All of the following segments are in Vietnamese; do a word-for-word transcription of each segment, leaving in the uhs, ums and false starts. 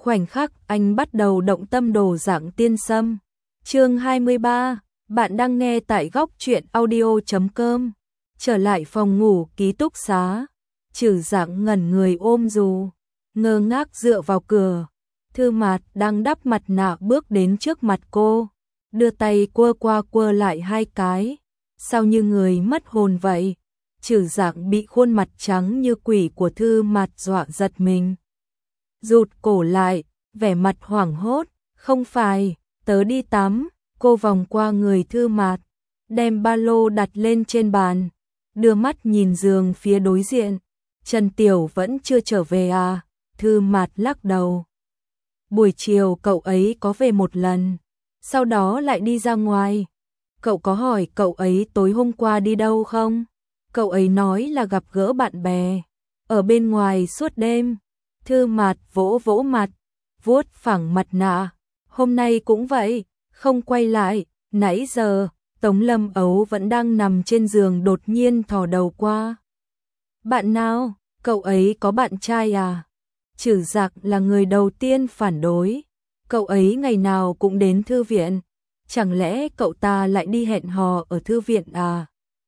khoảnh khắc anh bắt đầu động tâm đổ dạng tiên sâm. Chương hai mươi ba, bạn đang nghe tại góc truyện audio chấm com. Trở lại phòng ngủ ký túc xá, Trử Dạng ngẩn người ôm dù, ngơ ngác dựa vào cửa. Thư Mạt đang đắp mặt nạ bước đến trước mặt cô, đưa tay quơ qua quơ lại hai cái, sao như người mất hồn vậy. Trử Dạng bị khuôn mặt trắng như quỷ của Thư Mạt dọa giật mình, rụt cổ lại, vẻ mặt hoảng hốt. Không phải, tớ đi tắm. Cô vòng qua người Thư Mạt, đem ba lô đặt lên trên bàn, đưa mắt nhìn giường phía đối diện. Trần Tiểu vẫn chưa trở về à? Thư Mạt lắc đầu. Buổi chiều cậu ấy có về một lần, sau đó lại đi ra ngoài. Cậu có hỏi cậu ấy tối hôm qua đi đâu không? Cậu ấy nói là gặp gỡ bạn bè, ở bên ngoài suốt đêm. Thư Mạt vỗ vỗ mặt, vuốt phẳng mặt nạ. Hôm nay cũng vậy, không quay lại. Nãy giờ, Tống Lâm Ấu vẫn đang nằm trên giường đột nhiên thò đầu qua. Bạn nào? Cậu ấy có bạn trai à? Trử Dạng là người đầu tiên phản đối. Cậu ấy ngày nào cũng đến thư viện. Chẳng lẽ cậu ta lại đi hẹn hò ở thư viện à?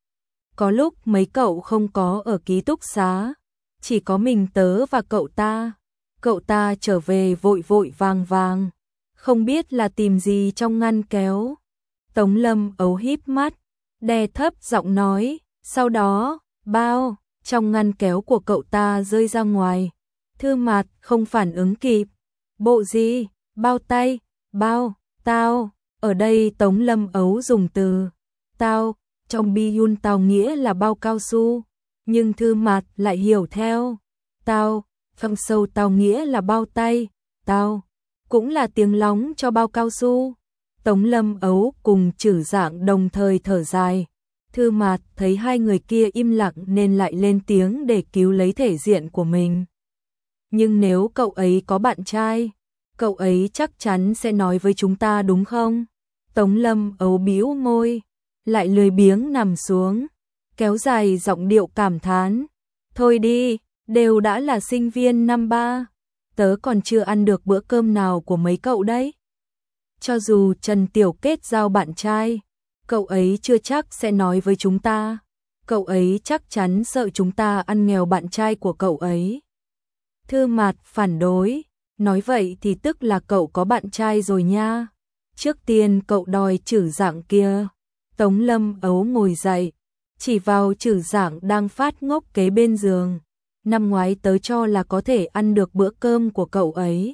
Có lúc mấy cậu không có ở ký túc xá, chỉ có mình tớ và cậu ta. Cậu ta trở về vội vội vàng vàng, không biết là tìm gì trong ngăn kéo. Tống Lâm Ấu híp mắt, đè thấp giọng nói, sau đó, bao, trong ngăn kéo của cậu ta rơi ra ngoài. Thư Mạt không phản ứng kịp. Bộ gì? Bao tay? Bao? Tao? Ở đây Tống Lâm Ấu dùng từ tao, trong Biyun tao nghĩa là bao cao su, nhưng Thư Mạt lại hiểu theo tao, phăng sâu tao nghĩa là bao tay, tao cũng là tiếng lóng cho bao cao su. Tống Lâm Ấu cùng Trử Dạng đồng thời thở dài. Thư Mạt thấy hai người kia im lặng nên lại lên tiếng để cứu lấy thể diện của mình. Nhưng nếu cậu ấy có bạn trai, cậu ấy chắc chắn sẽ nói với chúng ta đúng không? Tống Lâm Ấu bĩu môi, lại lười biếng nằm xuống, kéo dài giọng điệu cảm thán. Thôi đi, đều đã là sinh viên năm ba, tớ còn chưa ăn được bữa cơm nào của mấy cậu đấy. Cho dù Trần Tiểu kết giao bạn trai, cậu ấy chưa chắc sẽ nói với chúng ta. Cậu ấy chắc chắn sợ chúng ta ăn nghèo bạn trai của cậu ấy. Thư Mạt phản đối, nói vậy thì tức là cậu có bạn trai rồi nha. Trước tiên cậu đòi Trử Dạng kia. Tống Lâm Ấu ngồi dậy, chỉ vào Trử Dạng đang phát ngốc kế bên giường. Năm ngoái tớ cho là có thể ăn được bữa cơm của cậu ấy.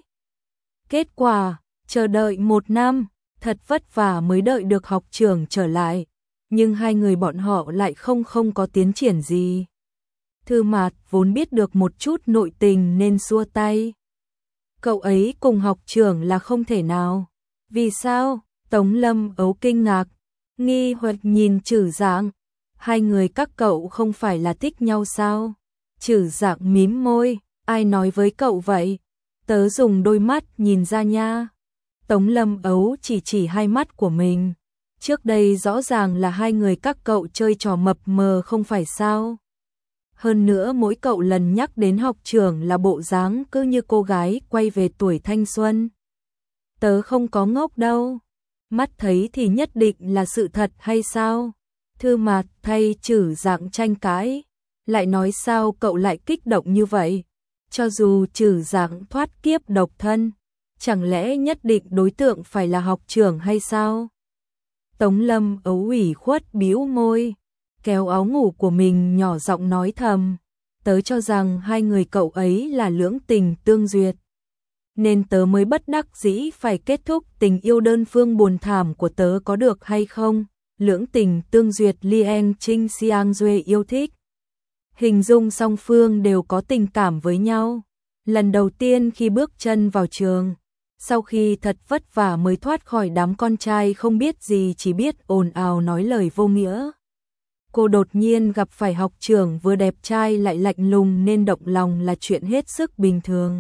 Kết quả, chờ đợi một năm, thật vất vả mới đợi được học trưởng trở lại. Nhưng hai người bọn họ lại không không có tiến triển gì. Thư Mạt vốn biết được một chút nội tình nên xua tay. Cậu ấy cùng học trưởng là không thể nào. Vì sao? Tống Lâm Ấu kinh ngạc, nghi hoặc nhìn Trử Dạng. Hai người các cậu không phải là thích nhau sao? Trử Dạng mím môi, ai nói với cậu vậy? Tớ dùng đôi mắt nhìn ra nha. Tống Lâm Ấu chỉ chỉ hai mắt của mình. Trước đây rõ ràng là hai người các cậu chơi trò mập mờ không phải sao? Hơn nữa mỗi cậu lần nhắc đến học trưởng là bộ dáng cứ như cô gái quay về tuổi thanh xuân. Tớ không có ngốc đâu. Mắt thấy thì nhất định là sự thật hay sao? Thư Mạt thay Trử Dạng tranh cãi, lại nói sao cậu lại kích động như vậy? Cho dù Trử Dạng thoát kiếp độc thân, chẳng lẽ nhất định đối tượng phải là học trưởng hay sao? Tống Lâm Ấu ủy khuất bĩu môi, kéo áo ngủ của mình nhỏ giọng nói thầm. Tớ cho rằng hai người cậu ấy là lưỡng tình tương duyệt, nên tớ mới bất đắc dĩ phải kết thúc tình yêu đơn phương buồn thảm của tớ, có được hay không? Lưỡng tình tương duyệt Lien Trinh Xiang Duệ yêu thích. Hình dung song phương đều có tình cảm với nhau. Lần đầu tiên khi bước chân vào trường, sau khi thật vất vả mới thoát khỏi đám con trai không biết gì chỉ biết ồn ào nói lời vô nghĩa. Cô đột nhiên gặp phải học trưởng vừa đẹp trai lại lạnh lùng nên động lòng là chuyện hết sức bình thường.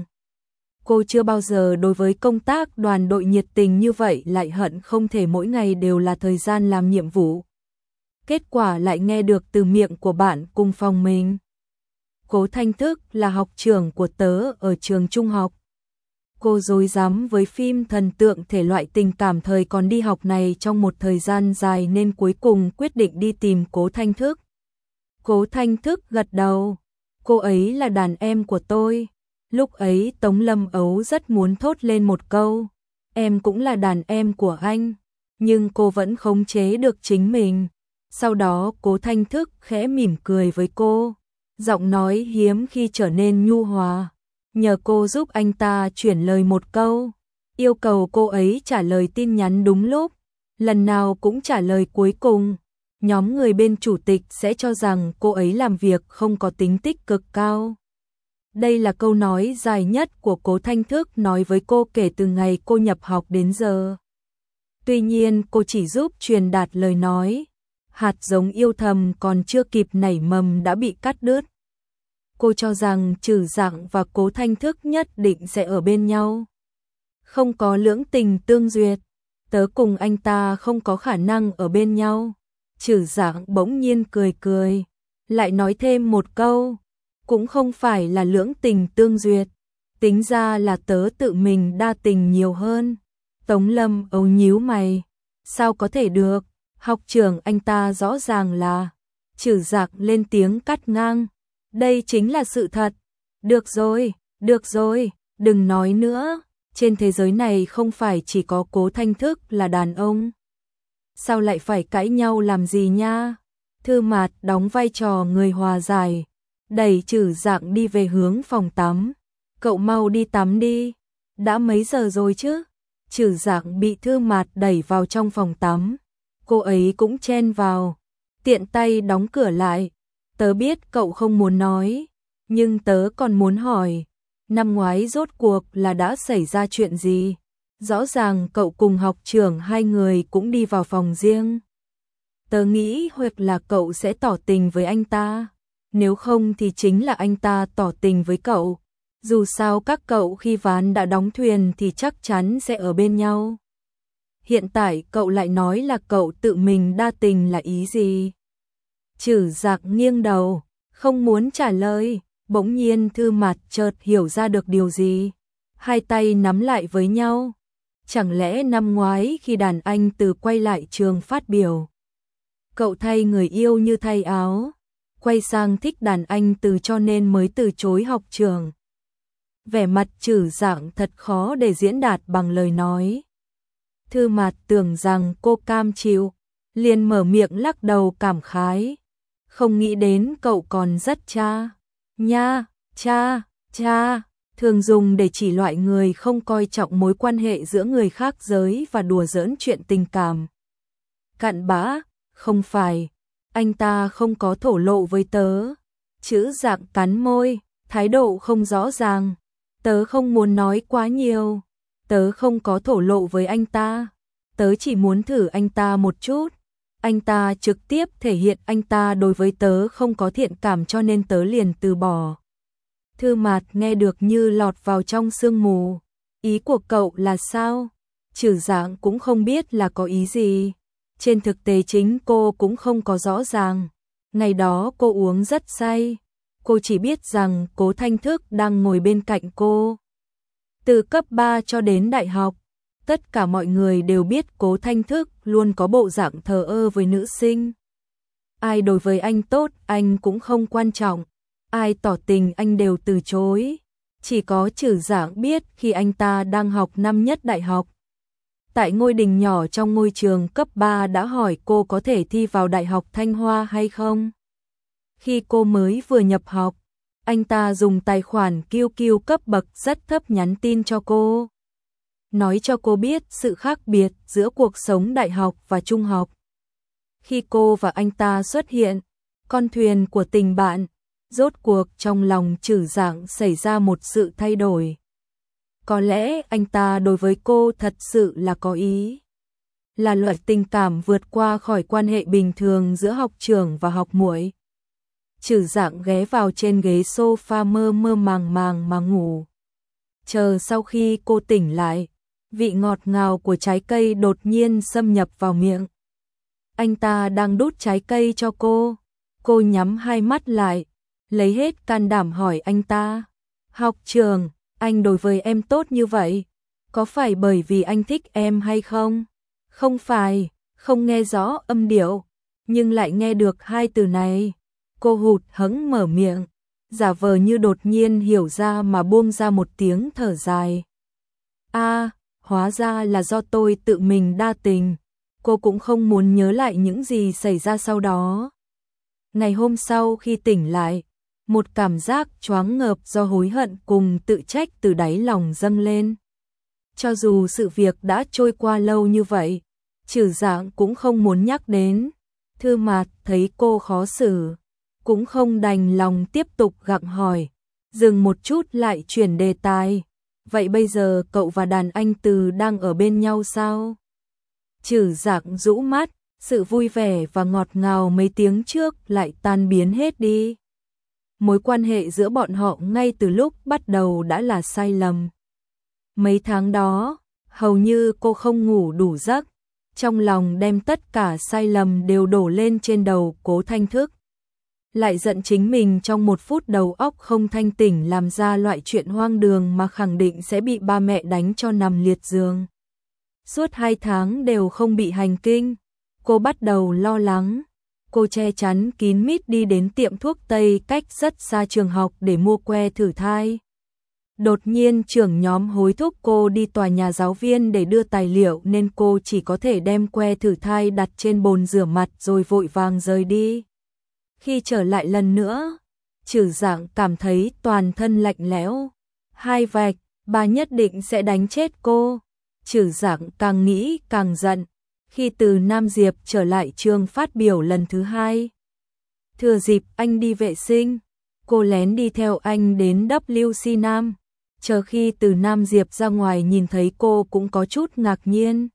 Cô chưa bao giờ đối với công tác đoàn đội nhiệt tình như vậy, lại hận không thể mỗi ngày đều là thời gian làm nhiệm vụ. Kết quả lại nghe được từ miệng của bạn cùng phòng mình. Cố Thanh Thức là học trưởng của tớ ở trường trung học. Cô rối rắm với phim thần tượng thể loại tình cảm thời còn đi học này trong một thời gian dài nên cuối cùng quyết định đi tìm Cố Thanh Thức. Cố Thanh Thức gật đầu. Cô ấy là đàn em của tôi. Lúc ấy Tống Lâm Ấu rất muốn thốt lên một câu. Em cũng là đàn em của anh. Nhưng cô vẫn khống chế được chính mình. Sau đó Cố Thanh Thức khẽ mỉm cười với cô. Giọng nói hiếm khi trở nên nhu hòa. Nhờ cô giúp anh ta chuyển lời một câu. Yêu cầu cô ấy trả lời tin nhắn đúng lúc. Lần nào cũng trả lời cuối cùng. Nhóm người bên chủ tịch sẽ cho rằng cô ấy làm việc không có tính tích cực cao. Đây là câu nói dài nhất của Cố Thanh Thức nói với cô kể từ ngày cô nhập học đến giờ. Tuy nhiên cô chỉ giúp truyền đạt lời nói. Hạt giống yêu thầm còn chưa kịp nảy mầm đã bị cắt đứt. Cô cho rằng Trử Dạng và Cố Thanh Thức nhất định sẽ ở bên nhau. Không có lưỡng tình tương duyệt, tớ cùng anh ta không có khả năng ở bên nhau. Trử Dạng bỗng nhiên cười cười, lại nói thêm một câu, cũng không phải là lưỡng tình tương duyệt, tính ra là tớ tự mình đa tình nhiều hơn. Tống Lâm Ấu nhíu mày, sao có thể được, học trưởng anh ta rõ ràng là. Trử Dạng lên tiếng cắt ngang, đây chính là sự thật. Được rồi, được rồi, đừng nói nữa, trên thế giới này không phải chỉ có Cố Thanh Thức là đàn ông. Sao lại phải cãi nhau làm gì nha? Thư Mạt đóng vai trò người hòa giải, đẩy Trử Dạng đi về hướng phòng tắm. Cậu mau đi tắm đi, đã mấy giờ rồi chứ? Trử Dạng bị Thư Mạt đẩy vào trong phòng tắm, cô ấy cũng chen vào, tiện tay đóng cửa lại. Tớ biết cậu không muốn nói, nhưng tớ còn muốn hỏi, năm ngoái rốt cuộc là đã xảy ra chuyện gì? Rõ ràng cậu cùng học trưởng hai người cũng đi vào phòng riêng. Tớ nghĩ hoặc là cậu sẽ tỏ tình với anh ta, nếu không thì chính là anh ta tỏ tình với cậu. Dù sao các cậu khi ván đã đóng thuyền thì chắc chắn sẽ ở bên nhau. Hiện tại cậu lại nói là cậu tự mình đa tình là ý gì? Trử Dạng nghiêng đầu, không muốn trả lời, bỗng nhiên Thư Mạt chợt hiểu ra được điều gì. Hai tay nắm lại với nhau. Chẳng lẽ năm ngoái khi đàn anh từ quay lại trường phát biểu, cậu thay người yêu như thay áo, quay sang thích đàn anh từ cho nên mới từ chối học trường. Vẻ mặt Trử Dạng thật khó để diễn đạt bằng lời nói. Thư Mạt tưởng rằng cô cam chịu, liền mở miệng lắc đầu cảm khái. Không nghĩ đến cậu còn rất cha. Nha, cha, cha, thường dùng để chỉ loại người không coi trọng mối quan hệ giữa người khác giới và đùa giỡn chuyện tình cảm. Cặn bã, không phải, anh ta không có thổ lộ với tớ. Trử Dạng cắn môi, thái độ không rõ ràng. Tớ không muốn nói quá nhiều, tớ không có thổ lộ với anh ta, tớ chỉ muốn thử anh ta một chút. Anh ta trực tiếp thể hiện anh ta đối với tớ không có thiện cảm cho nên tớ liền từ bỏ. Thư Mạt nghe được như lọt vào trong sương mù. Ý của cậu là sao? Trử Dạng cũng không biết là có ý gì. Trên thực tế chính cô cũng không có rõ ràng. Ngày đó cô uống rất say. Cô chỉ biết rằng Cố Thanh Thức đang ngồi bên cạnh cô. Từ cấp ba cho đến đại học, tất cả mọi người đều biết Cố Thanh Thức luôn có bộ dạng thờ ơ với nữ sinh. Ai đối với anh tốt anh cũng không quan trọng, ai tỏ tình anh đều từ chối. Chỉ có Trử Dạng biết khi anh ta đang học năm nhất đại học. Tại ngôi đình nhỏ trong ngôi trường cấp ba đã hỏi cô có thể thi vào Đại học Thanh Hoa hay không. Khi cô mới vừa nhập học, anh ta dùng tài khoản Q Q cấp bậc rất thấp nhắn tin cho cô. Nói cho cô biết sự khác biệt giữa cuộc sống đại học và trung học. Khi cô và anh ta xuất hiện, con thuyền của tình bạn, rốt cuộc trong lòng Trử Dạng xảy ra một sự thay đổi. Có lẽ anh ta đối với cô thật sự là có ý. Là loại tình cảm vượt qua khỏi quan hệ bình thường giữa học trưởng và học muội. Trử Dạng ghé vào trên ghế sofa mơ mơ màng màng mà ngủ. Chờ sau khi cô tỉnh lại, vị ngọt ngào của trái cây đột nhiên xâm nhập vào miệng. Anh ta đang đút trái cây cho cô. Cô nhắm hai mắt lại, lấy hết can đảm hỏi anh ta. Học trường, Anh đối với em tốt như vậy, có phải bởi vì anh thích em hay không? Không phải, không nghe rõ âm điệu, nhưng lại nghe được hai từ này. Cô hụt hẫng mở miệng, giả vờ như đột nhiên hiểu ra mà buông ra một tiếng thở dài. A, hóa ra là do tôi tự mình đa tình. Cô cũng không muốn nhớ lại những gì xảy ra sau đó. Ngày hôm sau khi tỉnh lại, một cảm giác choáng ngợp do hối hận cùng tự trách từ đáy lòng dâng lên. Cho dù sự việc đã trôi qua lâu như vậy, Trử Dạng cũng không muốn nhắc đến. Thư Mạt thấy cô khó xử, cũng không đành lòng tiếp tục gặng hỏi, dừng một chút lại chuyển đề tài. Vậy bây giờ cậu và đàn anh Từ đang ở bên nhau sao? Trử Dạng rũ mắt, sự vui vẻ và ngọt ngào mấy tiếng trước lại tan biến hết đi. Mối quan hệ giữa bọn họ ngay từ lúc bắt đầu đã là sai lầm. Mấy tháng đó, hầu như cô không ngủ đủ giấc, trong lòng đem tất cả sai lầm đều đổ lên trên đầu Cố Thanh Thức. Lại giận chính mình trong một phút đầu óc không thanh tỉnh làm ra loại chuyện hoang đường mà khẳng định sẽ bị ba mẹ đánh cho nằm liệt giường. Suốt hai tháng đều không bị hành kinh, cô bắt đầu lo lắng. Cô che chắn kín mít đi đến tiệm thuốc Tây cách rất xa trường học để mua que thử thai. Đột nhiên trưởng nhóm hối thúc cô đi tòa nhà giáo viên để đưa tài liệu nên cô chỉ có thể đem que thử thai đặt trên bồn rửa mặt rồi vội vàng rời đi. Khi trở lại lần nữa, Trử Dạng cảm thấy toàn thân lạnh lẽo. Hai vạch, bà nhất định sẽ đánh chết cô. Trử Dạng càng nghĩ càng giận. Khi Từ Nam Diệp trở lại trường phát biểu lần thứ hai, thừa dịp anh đi vệ sinh, cô lén đi theo anh đến W C Nam. Chờ khi Từ Nam Diệp ra ngoài nhìn thấy cô cũng có chút ngạc nhiên.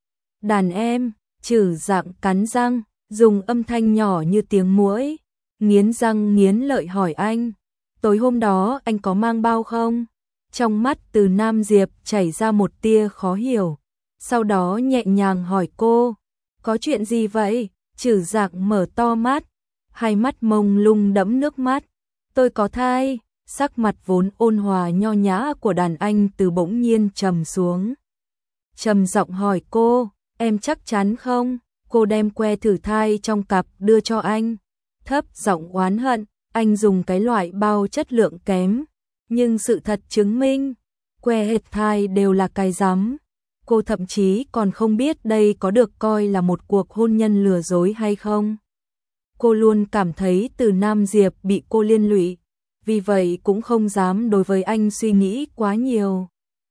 Đàn em, Trử Dạng cắn răng, dùng âm thanh nhỏ như tiếng muỗi, nghiến răng nghiến lợi hỏi anh, tối hôm đó anh có mang bao không? Trong mắt Từ Nam Diệp chảy ra một tia khó hiểu, sau đó nhẹ nhàng hỏi cô, có chuyện gì vậy? Trử Dạng mở to mắt, hai mắt mông lung đẫm nước mắt, tôi có thai. Sắc mặt vốn ôn hòa nho nhã của đàn anh Từ bỗng nhiên trầm xuống. Trầm giọng hỏi cô, em chắc chắn không? Cô đem que thử thai trong cặp đưa cho anh, thấp giọng oán hận, anh dùng cái loại bao chất lượng kém, nhưng sự thật chứng minh, que hệt thai đều là cái rắm. Cô thậm chí còn không biết đây có được coi là một cuộc hôn nhân lừa dối hay không. Cô luôn cảm thấy Từ Nam Diệp bị cô liên lụy, vì vậy cũng không dám đối với anh suy nghĩ quá nhiều.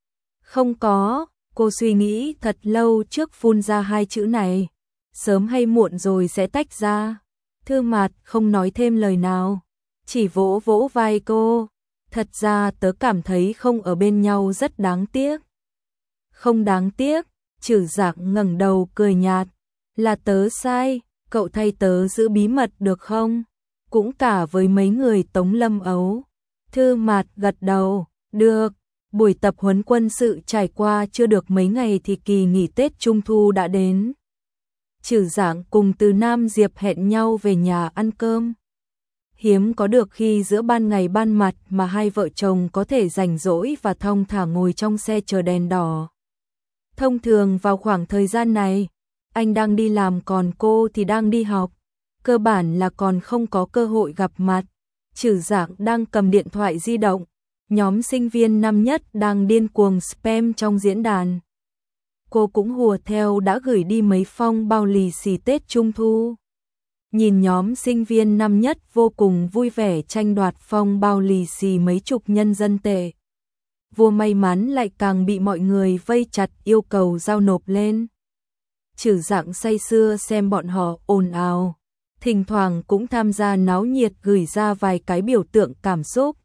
Không có, cô suy nghĩ thật lâu trước phun ra hai chữ này, sớm hay muộn rồi sẽ tách ra. Thư Mạt không nói thêm lời nào, chỉ vỗ vỗ vai cô, thật ra tớ cảm thấy không ở bên nhau rất đáng tiếc. Không đáng tiếc, Trử Dạng ngẩng đầu cười nhạt, là tớ sai, cậu thay tớ giữ bí mật được không? Cũng cả với mấy người Tống Lâm Ấu. Thư Mạt gật đầu, được. Buổi tập huấn quân sự trải qua chưa được mấy ngày thì kỳ nghỉ Tết Trung Thu đã đến. Trử Dạng cùng Từ Nam Diệp hẹn nhau về nhà ăn cơm. Hiếm có được khi giữa ban ngày ban mặt mà hai vợ chồng có thể rảnh rỗi và thong thả ngồi trong xe chờ đèn đỏ. Thông thường vào khoảng thời gian này, anh đang đi làm còn cô thì đang đi học. Cơ bản là còn không có cơ hội gặp mặt. Trử Dạng đang cầm điện thoại di động, nhóm sinh viên năm nhất đang điên cuồng spam trong diễn đàn. Cô cũng hùa theo đã gửi đi mấy phong bao lì xì Tết Trung Thu. Nhìn nhóm sinh viên năm nhất vô cùng vui vẻ tranh đoạt phong bao lì xì mấy chục nhân dân tệ. Vua may mắn lại càng bị mọi người vây chặt yêu cầu giao nộp lên. Trử Dạng say sưa xem bọn họ ồn ào, thỉnh thoảng cũng tham gia náo nhiệt gửi ra vài cái biểu tượng cảm xúc.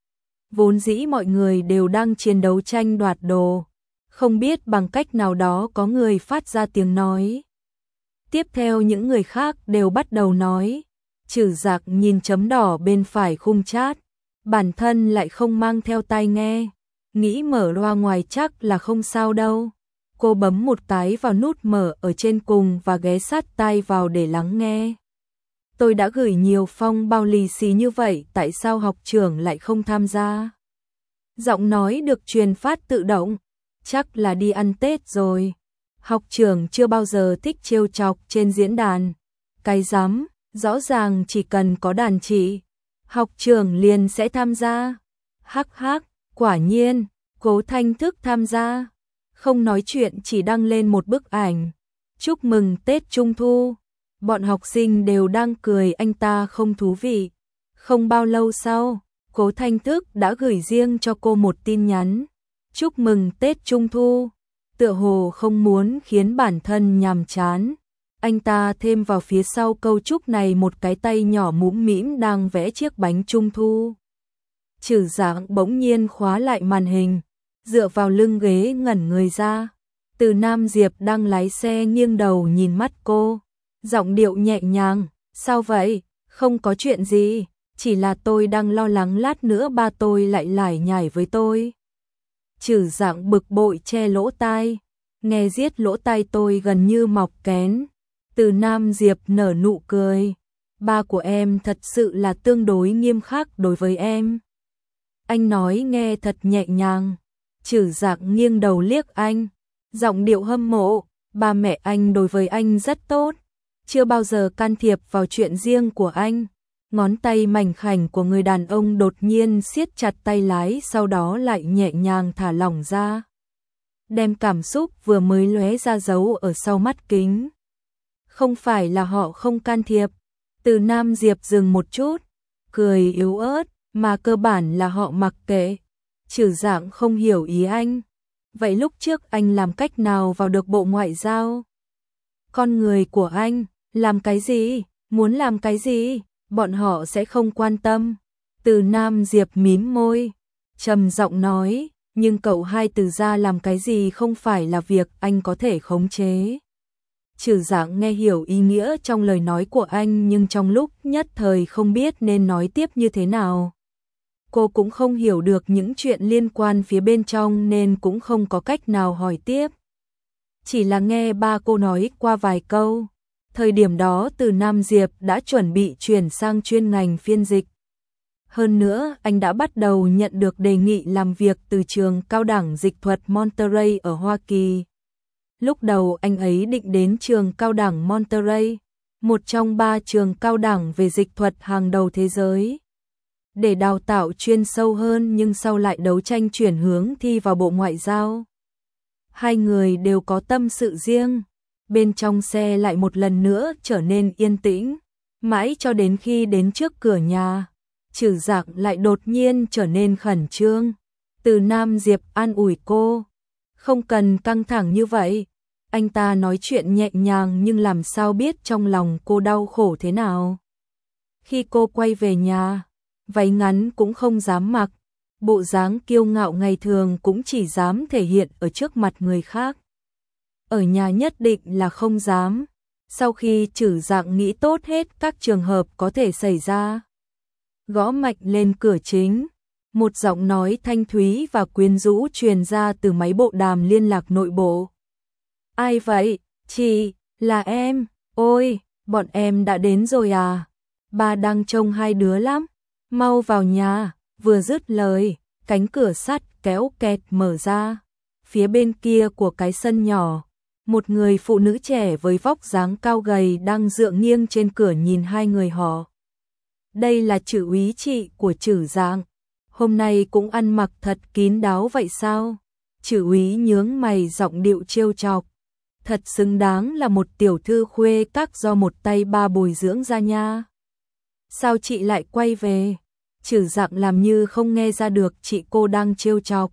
Vốn dĩ mọi người đều đang chiến đấu tranh đoạt đồ, không biết bằng cách nào đó có người phát ra tiếng nói. Tiếp theo những người khác đều bắt đầu nói. Trử Dạng nhìn chấm đỏ bên phải khung chat, bản thân lại không mang theo tai nghe, nghĩ mở loa ngoài chắc là không sao đâu. Cô bấm một cái vào nút mở ở trên cùng và ghé sát tai vào để lắng nghe. Tôi đã gửi nhiều phong bao lì xì như vậy, tại sao học trưởng lại không tham gia? Giọng nói được truyền phát tự động, chắc là đi ăn Tết rồi. Học trưởng chưa bao giờ thích trêu chọc trên diễn đàn. Cái rắm, rõ ràng chỉ cần có đàn chị, học trưởng liền sẽ tham gia. Hắc hắc, quả nhiên, Cố Thanh Thức tham gia. Không nói chuyện, chỉ đăng lên một bức ảnh. Chúc mừng Tết Trung Thu. Bọn học sinh đều đang cười anh ta không thú vị. Không bao lâu sau, Cố Thanh Thức đã gửi riêng cho cô một tin nhắn. Chúc mừng Tết Trung Thu. Tựa hồ không muốn khiến bản thân nhàm chán. Anh ta thêm vào phía sau câu chúc này một cái tay nhỏ mũm mĩm đang vẽ chiếc bánh Trung Thu. Trừ Dạng bỗng nhiên khóa lại màn hình, dựa vào lưng ghế ngẩn người ra. Từ Nam Diệp đang lái xe nghiêng đầu nhìn mắt cô, giọng điệu nhẹ nhàng, sao vậy, không có chuyện gì, chỉ là tôi đang lo lắng lát nữa ba tôi lại lải nhải với tôi. Trừ Dạng bực bội che lỗ tai, nghe giết lỗ tai tôi gần như mọc kén. Từ Nam Diệp nở nụ cười, ba của em thật sự là tương đối nghiêm khắc đối với em. Anh nói nghe thật nhẹ nhàng. Trừ Dạng nghiêng đầu liếc anh, giọng điệu hâm mộ, ba mẹ anh đối với anh rất tốt, chưa bao giờ can thiệp vào chuyện riêng của anh. Ngón tay mảnh khảnh của người đàn ông đột nhiên siết chặt tay lái, sau đó lại nhẹ nhàng thả lỏng ra, đem cảm xúc vừa mới lóe ra giấu ở sau mắt kính. Không phải là họ không can thiệp. Từ Nam Diệp dừng một chút, cười yếu ớt, mà cơ bản là họ mặc kệ. Trừ Dạng không hiểu ý anh. Vậy lúc trước anh làm cách nào vào được Bộ Ngoại giao? Con người của anh, làm cái gì, muốn làm cái gì, bọn họ sẽ không quan tâm. Từ Nam Diệp mím môi, trầm giọng nói, nhưng cậu hai từ ra làm cái gì không phải là việc anh có thể khống chế. Trừ Dạng nghe hiểu ý nghĩa trong lời nói của anh, nhưng trong lúc nhất thời không biết nên nói tiếp như thế nào. Cô cũng không hiểu được những chuyện liên quan phía bên trong nên cũng không có cách nào hỏi tiếp. Chỉ là nghe ba cô nói qua vài câu. Thời điểm đó Từ Nam Diệp đã chuẩn bị chuyển sang chuyên ngành phiên dịch. Hơn nữa, anh đã bắt đầu nhận được đề nghị làm việc từ trường cao đẳng dịch thuật Monterey ở Hoa Kỳ. Lúc đầu anh ấy định đến trường cao đẳng Monterey, một trong ba trường cao đẳng về dịch thuật hàng đầu thế giới, để đào tạo chuyên sâu hơn, nhưng sau lại đấu tranh chuyển hướng thi vào Bộ Ngoại giao. Hai người đều có tâm sự riêng. Bên trong xe lại một lần nữa trở nên yên tĩnh, mãi cho đến khi đến trước cửa nhà, Trừ Dạng lại đột nhiên trở nên khẩn trương. Từ Nam Diệp an ủi cô, không cần căng thẳng như vậy. Anh ta nói chuyện nhẹ nhàng nhưng làm sao biết trong lòng cô đau khổ thế nào. Khi cô quay về nhà, váy ngắn cũng không dám mặc, bộ dáng kiêu ngạo ngày thường cũng chỉ dám thể hiện ở trước mặt người khác. Ở nhà nhất định là không dám. Sau khi Trừ Dạng nghĩ tốt hết các trường hợp có thể xảy ra, gõ mạnh lên cửa chính, một giọng nói thanh thúy và quyến rũ truyền ra từ máy bộ đàm liên lạc nội bộ. Ai vậy? Chị, là em. Ôi, bọn em đã đến rồi à? Ba đang trông hai đứa lắm. Mau vào nhà. Vừa dứt lời, cánh cửa sắt kéo kẹt mở ra. Phía bên kia của cái sân nhỏ, một người phụ nữ trẻ với vóc dáng cao gầy đang dựa nghiêng trên cửa nhìn hai người họ. Đây là Trừ úy chị của Trừ Dạng. Hôm nay cũng ăn mặc thật kín đáo vậy sao? Trừ úy nhướng mày, giọng điệu trêu chọc. Thật xứng đáng là một tiểu thư khuê các do một tay ba bồi dưỡng ra nha. Sao chị lại quay về? Trừ Dạng làm như không nghe ra được chị cô đang trêu chọc.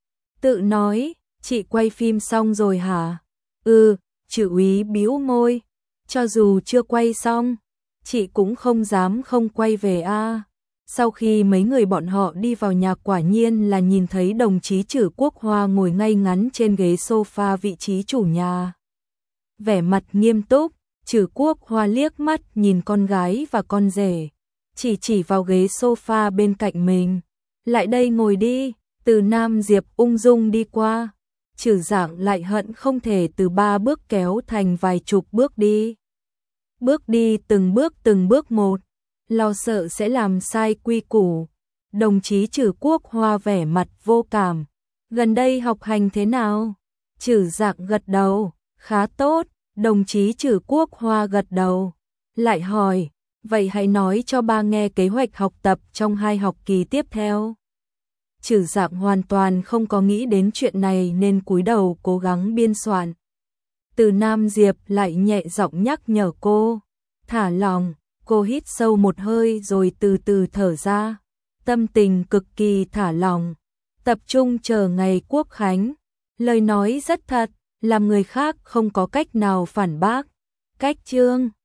Tự nói, chị quay phim xong rồi hả? Ừ, Trừ úy bĩu môi. Cho dù chưa quay xong, chị cũng không dám không quay về a. À. Sau khi mấy người bọn họ đi vào nhà, quả nhiên là nhìn thấy đồng chí Trử Quốc Hoa ngồi ngay ngắn trên ghế sofa vị trí chủ nhà. Vẻ mặt nghiêm túc, Trử Quốc Hoa liếc mắt nhìn con gái và con rể, chỉ chỉ vào ghế sofa bên cạnh mình. Lại đây ngồi đi. Từ Nam Diệp ung dung đi qua. Trừ Dạng lại hận không thể từ ba bước kéo thành vài chục bước đi. Bước đi từng bước từng bước một, lo sợ sẽ làm sai quy củ. Đồng chí Trử Quốc Hoa vẻ mặt vô cảm. Gần đây học hành thế nào? Trử Dạng gật đầu. Khá tốt. Đồng chí Trử Quốc Hoa gật đầu. Lại hỏi, vậy hãy nói cho ba nghe kế hoạch học tập trong hai học kỳ tiếp theo. Trử Dạng hoàn toàn không có nghĩ đến chuyện này nên cúi đầu cố gắng biên soạn. Từ Nam Diệp lại nhẹ giọng nhắc nhở cô. Thả lòng, cô hít sâu một hơi rồi từ từ thở ra. Tâm tình cực kỳ thả lòng. Tập trung chờ ngày Quốc khánh. Lời nói rất thật, làm người khác không có cách nào phản bác. Cách chương